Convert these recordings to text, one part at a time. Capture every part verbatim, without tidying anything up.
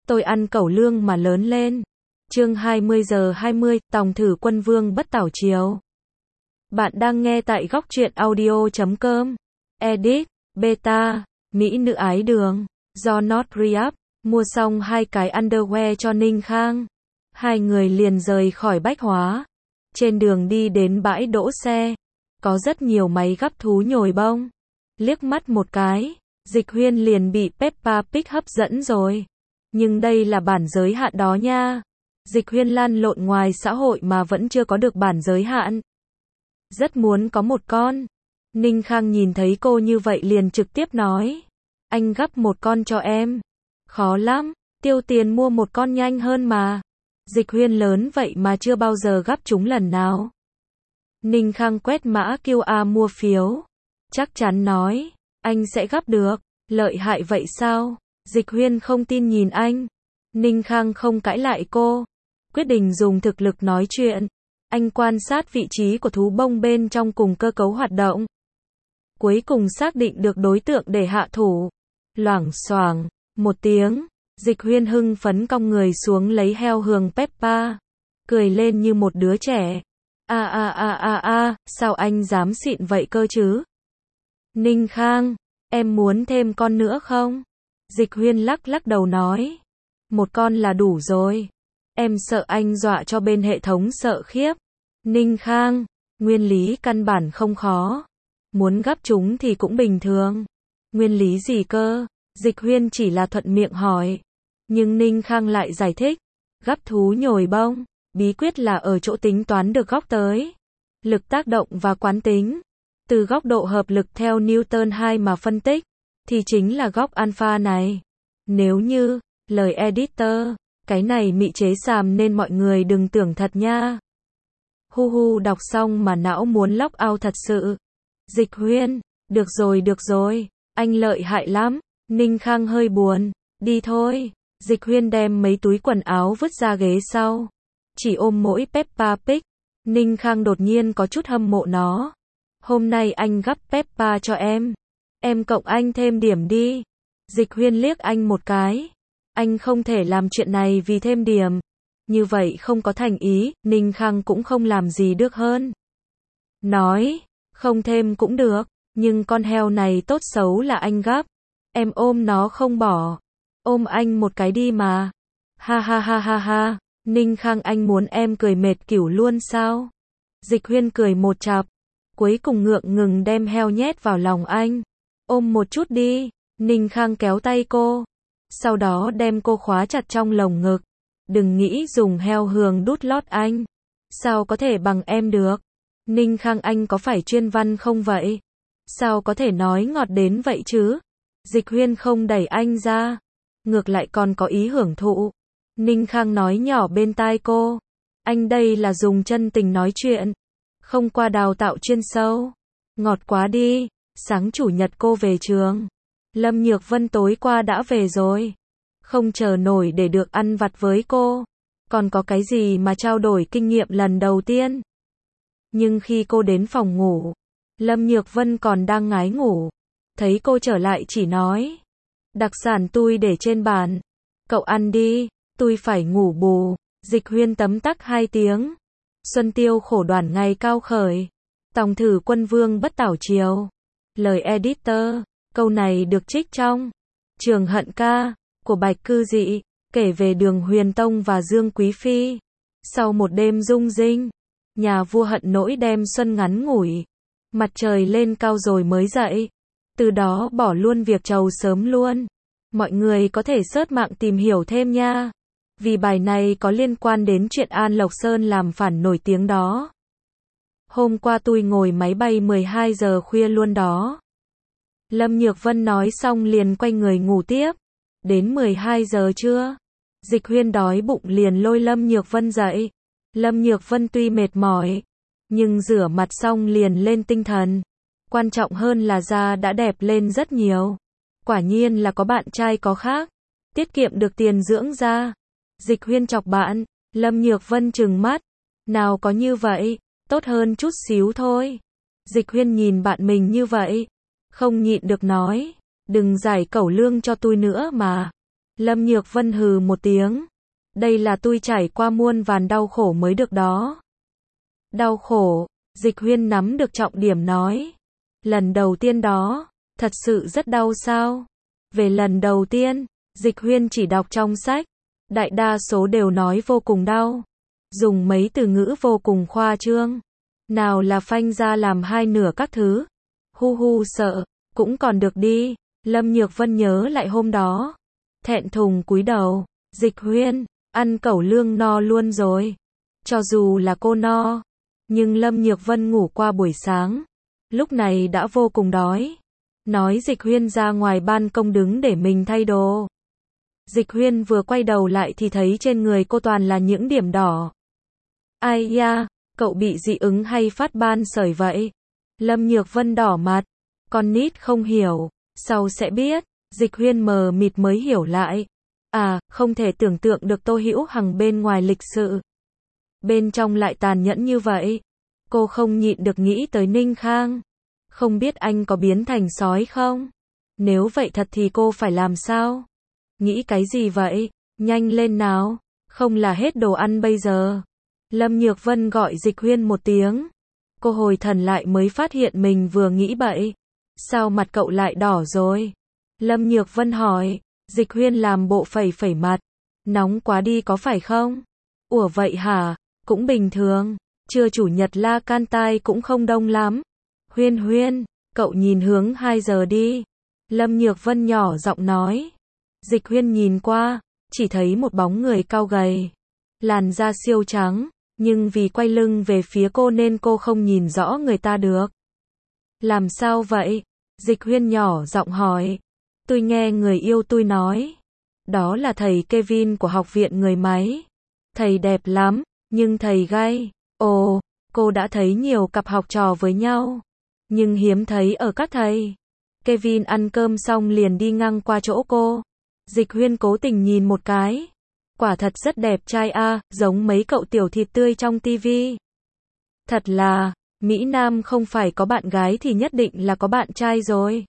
Tôi ăn cẩu lương mà lớn lên. Chương hai mươi giờ hai mươi, Tòng thử quân vương bất tảo chiều. Bạn đang nghe tại góc truyện audio chấm com. Edit, beta, Mỹ nữ ái đường, do Not Re-up, mua xong hai cái underwear cho Ninh Khang. Hai người liền rời khỏi Bách Hóa. Trên đường đi đến bãi đỗ xe, có rất nhiều máy gắp thú nhồi bông. Liếc mắt một cái, Dịch Huyên liền bị Peppa Pig hấp dẫn rồi. Nhưng đây là bản giới hạn đó nha. Dịch Huyên lan lộn ngoài xã hội mà vẫn chưa có được bản giới hạn. Rất muốn có một con. Ninh Khang nhìn thấy cô như vậy liền trực tiếp nói. Anh gắp một con cho em. Khó lắm, tiêu tiền mua một con nhanh hơn mà. Dịch Huyên lớn vậy mà chưa bao giờ gắp chúng lần nào. Ninh Khang quét mã quy rờ mua phiếu. Chắc chắn nói, anh sẽ gắp được. Lợi hại vậy sao? Dịch Huyên không tin nhìn anh. Ninh Khang không cãi lại cô. Quyết định dùng thực lực nói chuyện. Anh quan sát vị trí của thú bông bên trong cùng cơ cấu hoạt động. Cuối cùng xác định được đối tượng để hạ thủ. Loảng xoảng, một tiếng. Dịch Huyên hưng phấn cong người xuống lấy heo hường Peppa. Cười lên như một đứa trẻ. A a a a a, sao anh dám xịn vậy cơ chứ? Ninh Khang, em muốn thêm con nữa không? Dịch Huyên lắc lắc đầu nói. Một con là đủ rồi. Em sợ anh dọa cho bên hệ thống sợ khiếp. Ninh Khang, nguyên lý căn bản không khó. Muốn gắp chúng thì cũng bình thường. Nguyên lý gì cơ? Dịch Huyên chỉ là thuận miệng hỏi. Nhưng Ninh Khang lại giải thích. Gắp thú nhồi bông, bí quyết là ở chỗ tính toán được góc tới. Lực tác động và quán tính. Từ góc độ hợp lực theo Newton hai mà phân tích, thì chính là góc alpha này. Nếu như, lời editor, cái này mị chế xàm nên mọi người đừng tưởng thật nha. Hu hu đọc xong mà não muốn log out thật sự. Dịch Huyên, được rồi được rồi, anh lợi hại lắm. Ninh Khang hơi buồn, đi thôi. Dịch Huyên đem mấy túi quần áo vứt ra ghế sau. Chỉ ôm mỗi Peppa Pig. Ninh Khang đột nhiên có chút hâm mộ nó. Hôm nay anh gắp Peppa cho em. Em cộng anh thêm điểm đi. Dịch Huyên liếc anh một cái. Anh không thể làm chuyện này vì thêm điểm. Như vậy không có thành ý, Ninh Khang cũng không làm gì được hơn. Nói, không thêm cũng được, nhưng con heo này tốt xấu là anh gắp. Em ôm nó không bỏ. Ôm anh một cái đi mà. Ha ha ha ha ha, Ninh Khang anh muốn em cười mệt cửu luôn sao? Dịch Huyên cười một chặp. Cuối cùng ngượng ngừng đem heo nhét vào lòng anh. Ôm một chút đi. Ninh Khang kéo tay cô. Sau đó đem cô khóa chặt trong lồng ngực. Đừng nghĩ dùng heo hường đút lót anh. Sao có thể bằng em được? Ninh Khang anh có phải chuyên văn không vậy? Sao có thể nói ngọt đến vậy chứ? Dịch Huyên không đẩy anh ra. Ngược lại còn có ý hưởng thụ. Ninh Khang nói nhỏ bên tai cô. Anh đây là dùng chân tình nói chuyện. Không qua đào tạo chuyên sâu. Ngọt quá đi. Sáng chủ nhật cô về trường. Lâm Nhược Vân tối qua đã về rồi. Không chờ nổi để được ăn vặt với cô. Còn có cái gì mà trao đổi kinh nghiệm lần đầu tiên. Nhưng khi cô đến phòng ngủ, Lâm Nhược Vân còn đang ngái ngủ. Thấy cô trở lại chỉ nói. Đặc sản tui để trên bàn. Cậu ăn đi, tui phải ngủ bù. Dịch Huyên tấm tắc hai tiếng. Xuân tiêu khổ đoản ngày cao khởi. Tòng thử quân vương bất tảo chiều. Lời editor, câu này được trích trong Trường Hận Ca, của Bạch Cư Dị, kể về Đường Huyền Tông và Dương Quý Phi. Sau một đêm rung rinh, nhà vua hận nỗi đem xuân ngắn ngủi. Mặt trời lên cao rồi mới dậy. Từ đó bỏ luôn việc trầu sớm luôn. Mọi người có thể search mạng tìm hiểu thêm nha. Vì bài này có liên quan đến chuyện An Lộc Sơn làm phản nổi tiếng đó. Hôm qua tôi ngồi máy bay mười hai giờ khuya luôn đó. Lâm Nhược Vân nói xong liền quay người ngủ tiếp. Đến mười hai giờ trưa. Dịch Huyên đói bụng liền lôi Lâm Nhược Vân dậy. Lâm Nhược Vân tuy mệt mỏi, nhưng rửa mặt xong liền lên tinh thần. Quan trọng hơn là da đã đẹp lên rất nhiều. Quả nhiên là có bạn trai có khác. Tiết kiệm được tiền dưỡng da. Dịch Huyên chọc bạn. Lâm Nhược Vân trừng mắt. Nào có như vậy, tốt hơn chút xíu thôi. Dịch Huyên nhìn bạn mình như vậy. Không nhịn được nói. Đừng giải cẩu lương cho tôi nữa mà. Lâm Nhược Vân hừ một tiếng. Đây là tôi trải qua muôn vàn đau khổ mới được đó. Đau khổ, Dịch Huyên nắm được trọng điểm nói. Lần đầu tiên đó, thật sự rất đau sao? Về lần đầu tiên, Dịch Huyên chỉ đọc trong sách. Đại đa số đều nói vô cùng đau. Dùng mấy từ ngữ vô cùng khoa trương. Nào là phanh ra làm hai nửa các thứ. Hu hu sợ, cũng còn được đi. Lâm Nhược Vân nhớ lại hôm đó. Thẹn thùng cúi đầu. Dịch Huyên, ăn cẩu lương no luôn rồi. Cho dù là cô no. Nhưng Lâm Nhược Vân ngủ qua buổi sáng. Lúc này đã vô cùng đói. Nói Dịch Huyên ra ngoài ban công đứng để mình thay đồ. Dịch Huyên vừa quay đầu lại thì thấy trên người cô toàn là những điểm đỏ. Ai da, cậu bị dị ứng hay phát ban sởi vậy? Lâm Nhược Vân đỏ mặt. Con nít không hiểu, sau sẽ biết. Dịch Huyên mờ mịt mới hiểu lại. À, không thể tưởng tượng được Tô Hữu Hằng bên ngoài lịch sự. Bên trong lại tàn nhẫn như vậy. Cô không nhịn được nghĩ tới Ninh Khang. Không biết anh có biến thành sói không? Nếu vậy thật thì cô phải làm sao? Nghĩ cái gì vậy? Nhanh lên nào. Không là hết đồ ăn bây giờ. Lâm Nhược Vân gọi Dịch Huyên một tiếng. Cô hồi thần lại mới phát hiện mình vừa nghĩ bậy. Sao mặt cậu lại đỏ rồi? Lâm Nhược Vân hỏi. Dịch Huyên làm bộ phẩy phẩy mặt. Nóng quá đi có phải không? Ủa vậy hả? Cũng bình thường. Trưa chủ nhật La Can Tai cũng không đông lắm. Huyên Huyên, cậu nhìn hướng hai giờ đi. Lâm Nhược Vân nhỏ giọng nói. Dịch Huyên nhìn qua, chỉ thấy một bóng người cao gầy. Làn da siêu trắng, nhưng vì quay lưng về phía cô nên cô không nhìn rõ người ta được. Làm sao vậy? Dịch Huyên nhỏ giọng hỏi. Tôi nghe người yêu tôi nói. Đó là thầy Kevin của học viện người máy. Thầy đẹp lắm, nhưng thầy gay. Ồ, cô đã thấy nhiều cặp học trò với nhau. Nhưng hiếm thấy ở các thầy. Kevin ăn cơm xong liền đi ngang qua chỗ cô. Dịch Huyên cố tình nhìn một cái. Quả thật rất đẹp trai a, à, giống mấy cậu tiểu thịt tươi trong tivi. Thật là, Mỹ Nam không phải có bạn gái thì nhất định là có bạn trai rồi.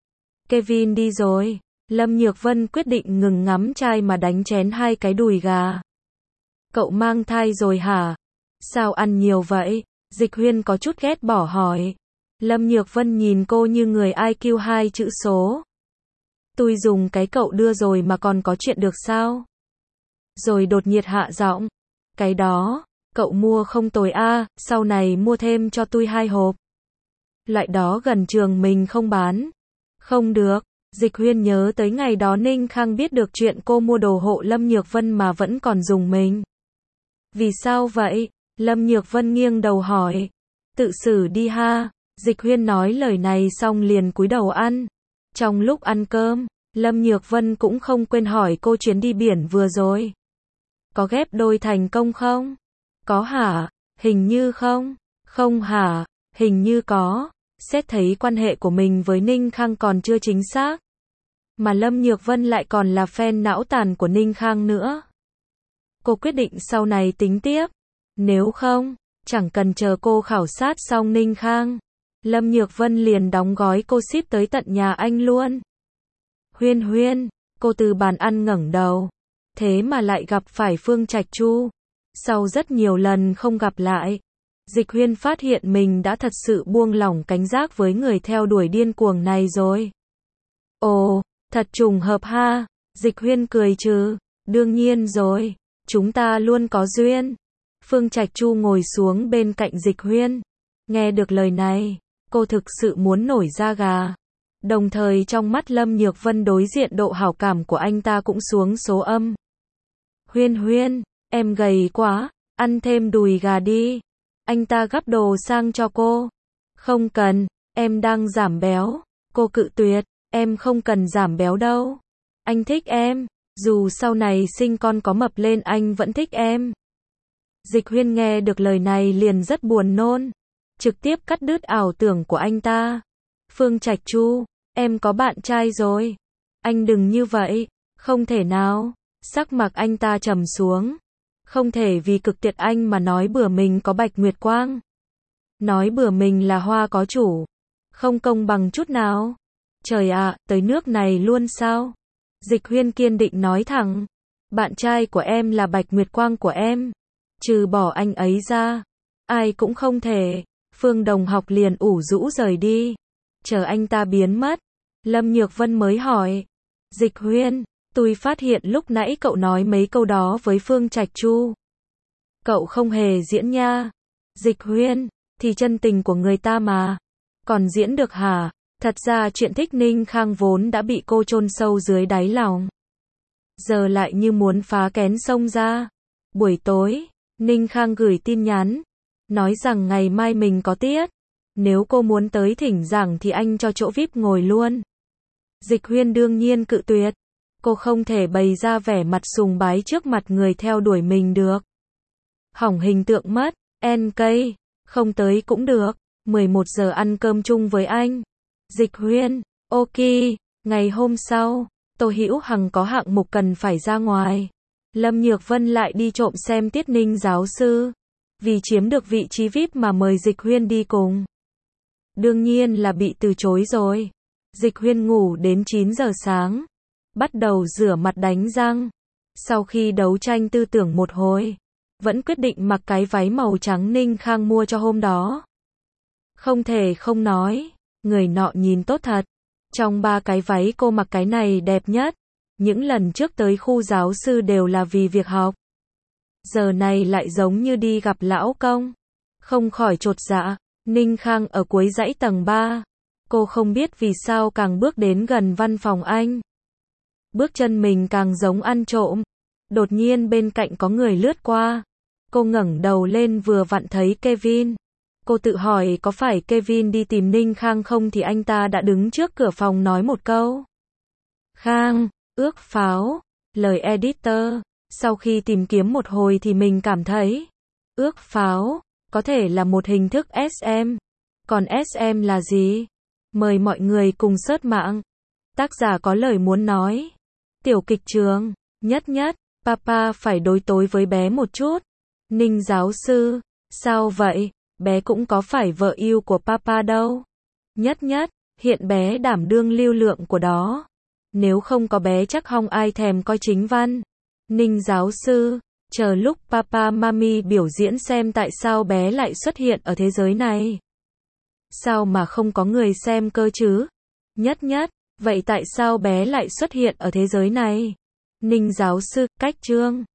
Kevin đi rồi. Lâm Nhược Vân quyết định ngừng ngắm trai mà đánh chén hai cái đùi gà. Cậu mang thai rồi hả? Sao ăn nhiều vậy? Dịch Huyên có chút ghét bỏ hỏi. Lâm Nhược Vân nhìn cô như người i kiu hai chữ số. Tôi dùng cái cậu đưa rồi mà còn có chuyện được sao? Rồi đột nhiệt hạ giọng. Cái đó, cậu mua không tồi a, à, sau này mua thêm cho tôi hai hộp. Loại đó gần trường mình không bán. Không được. Dịch Huyên nhớ tới ngày đó Ninh Khang biết được chuyện cô mua đồ hộ Lâm Nhược Vân mà vẫn còn dùng mình. Vì sao vậy? Lâm Nhược Vân nghiêng đầu hỏi. Tự xử đi ha. Dịch Huyên nói lời này xong liền cúi đầu ăn. Trong lúc ăn cơm, Lâm Nhược Vân cũng không quên hỏi cô chuyến đi biển vừa rồi. Có ghép đôi thành công không? Có hả? Hình như không. Không hả? Hình như có. Xét thấy quan hệ của mình với Ninh Khang còn chưa chính xác. Mà Lâm Nhược Vân lại còn là fan não tàn của Ninh Khang nữa. Cô quyết định sau này tính tiếp. Nếu không, chẳng cần chờ cô khảo sát xong Ninh Khang. Lâm Nhược Vân liền đóng gói cô ship tới tận nhà anh luôn. Huyên Huyên, cô từ bàn ăn ngẩng đầu. Thế mà lại gặp phải Phương Trạch Chu. Sau rất nhiều lần không gặp lại, Dịch Huyên phát hiện mình đã thật sự buông lỏng cảnh giác với người theo đuổi điên cuồng này rồi. Ồ, thật trùng hợp ha. Dịch Huyên cười trừ. Đương nhiên rồi, chúng ta luôn có duyên. Phương Trạch Chu ngồi xuống bên cạnh Dịch Huyên. Nghe được lời này, cô thực sự muốn nổi da gà. Đồng thời trong mắt Lâm Nhược Vân đối diện độ hảo cảm của anh ta cũng xuống số âm. Huyên Huyên, em gầy quá, ăn thêm đùi gà đi. Anh ta gắp đồ sang cho cô. Không cần, em đang giảm béo. Cô cự tuyệt, em không cần giảm béo đâu. Anh thích em, dù sau này sinh con có mập lên anh vẫn thích em. Dịch Huyên nghe được lời này liền rất buồn nôn. Trực tiếp cắt đứt ảo tưởng của anh ta. Phương Trạch Chu, em có bạn trai rồi. Anh đừng như vậy, không thể nào. Sắc mặt anh ta trầm xuống. Không thể vì cực tiệt anh mà nói bừa mình có Bạch Nguyệt Quang. Nói bừa mình là hoa có chủ. Không công bằng chút nào. Trời ạ, tới nước này luôn sao? Dịch Huyên kiên định nói thẳng. Bạn trai của em là Bạch Nguyệt Quang của em. Trừ bỏ anh ấy ra, ai cũng không thể. Phương Đồng Học liền ủ rũ rời đi. Chờ anh ta biến mất, Lâm Nhược Vân mới hỏi. Dịch Huyên, tôi phát hiện lúc nãy cậu nói mấy câu đó với Phương Trạch Chu. Cậu không hề diễn nha. Dịch Huyên, thì chân tình của người ta mà. Còn diễn được hả? Thật ra chuyện thích Ninh Khang vốn đã bị cô chôn sâu dưới đáy lòng. Giờ lại như muốn phá kén sông ra. Buổi tối, Ninh Khang gửi tin nhắn. Nói rằng ngày mai mình có tiết. Nếu cô muốn tới thỉnh giảng thì anh cho chỗ vi ai pi ngồi luôn. Dịch Huyên đương nhiên cự tuyệt. Cô không thể bày ra vẻ mặt sùng bái trước mặt người theo đuổi mình được. Hỏng hình tượng mất. en ca, không tới cũng được. mười một giờ ăn cơm chung với anh. Dịch Huyên, ok. Ngày hôm sau, Tô Hữu Hằng có hạng mục cần phải ra ngoài. Lâm Nhược Vân lại đi trộm xem tiết Ninh giáo sư. Vì chiếm được vị trí vi ai pi mà mời Dịch Huyên đi cùng. Đương nhiên là bị từ chối rồi. Dịch Huyên ngủ đến chín giờ sáng. Bắt đầu rửa mặt đánh răng. Sau khi đấu tranh tư tưởng một hồi, vẫn quyết định mặc cái váy màu trắng Ninh Khang mua cho hôm đó. Không thể không nói, người nọ nhìn tốt thật. Trong ba cái váy cô mặc cái này đẹp nhất. Những lần trước tới khu giáo sư đều là vì việc học. Giờ này lại giống như đi gặp lão công. Không khỏi chột dạ. Ninh Khang ở cuối dãy tầng ba. Cô không biết vì sao càng bước đến gần văn phòng anh, bước chân mình càng giống ăn trộm. Đột nhiên bên cạnh có người lướt qua. Cô ngẩng đầu lên vừa vặn thấy Kevin. Cô tự hỏi có phải Kevin đi tìm Ninh Khang không thì anh ta đã đứng trước cửa phòng nói một câu. Khang, ước pháo, lời editor. Sau khi tìm kiếm một hồi thì mình cảm thấy, ước pháo, có thể là một hình thức ét em. Còn ét em là gì? Mời mọi người cùng search mạng. Tác giả có lời muốn nói. Tiểu kịch trường, nhất nhất, papa phải đối tối với bé một chút. Ninh giáo sư, sao vậy? Bé cũng có phải vợ yêu của papa đâu. Nhất nhất, hiện bé đảm đương lưu lượng của đó. Nếu không có bé chắc không ai thèm coi chính văn. Ninh giáo sư, chờ lúc papa mami biểu diễn xem tại sao bé lại xuất hiện ở thế giới này. Sao mà không có người xem cơ chứ? Nhất nhất, vậy tại sao bé lại xuất hiện ở thế giới này? Ninh giáo sư, cách chương.